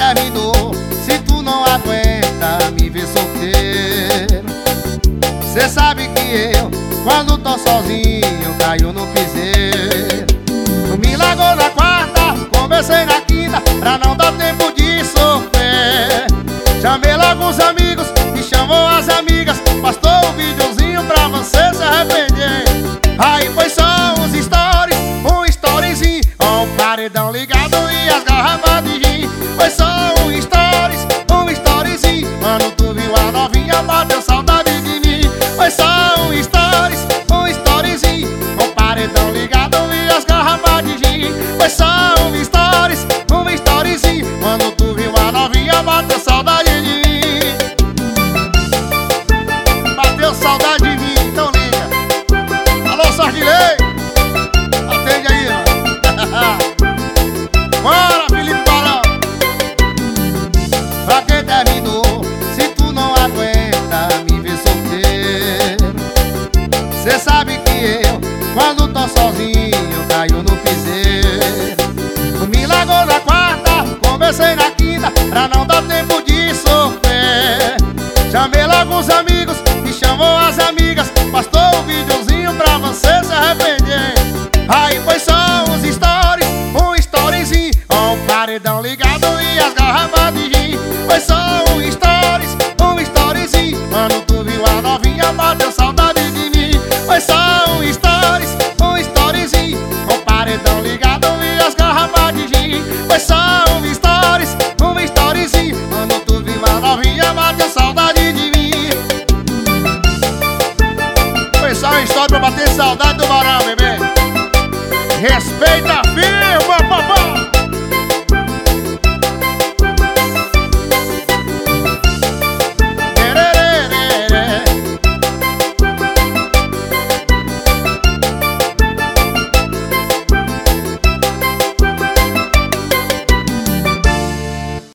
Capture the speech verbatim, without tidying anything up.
terminou? Se tu não aguenta me ver solteiro. Cê sabe que eu, quando tô sozinho, caio no piseiro. Tu me largou na quarta, conversei na quinta, pra não dar tempo de sofrer. Chamei logo os amigos e chamou as amigas, postou um videozinho pra você se arrepender. Aí foi só uns stories, um storyzinho, com o paredão ligado e as garrafas de gin. Foi só um stories, um storyzinho, quando tu viu a novinha bateu saudade de mim. Foi só um stories, um storyzinho, com o paredão ligado e as garrafas de gin. Foi só um stories, um storyzinho, quando tu viu a novinha bateu saudade de mim. Bateu saudade de mim, então liga. Alô, Sarguilei, atende aí, ó. Bora, Felipe Barão. Pra quem terminou? Se tu não aguenta me ver solteiro. Cê sabe que eu, quando tô sozinho, caio no piseiro. Tu me largou na quarta, conversei na quinta, pra não dar tempo de sofrer. Chamei logo os amigos e chamou as amigas, postou um videozinho pra você se arrepender. Aí foi só uns stories, um storyzinho, com o paredão ligado e as garrafas de gin. Foi só um stories, um storyzinho, quando tu viu a novinha bateu saudade de mim. Foi só um stories, um storyzinho, com o paredão ligado e as garrafas de gin. Foi só um stories, um storyzinho, quando tu viu a novinha bateu saudade de mim. Foi só uma história pra bater saudade do Barão, bebê. Respeita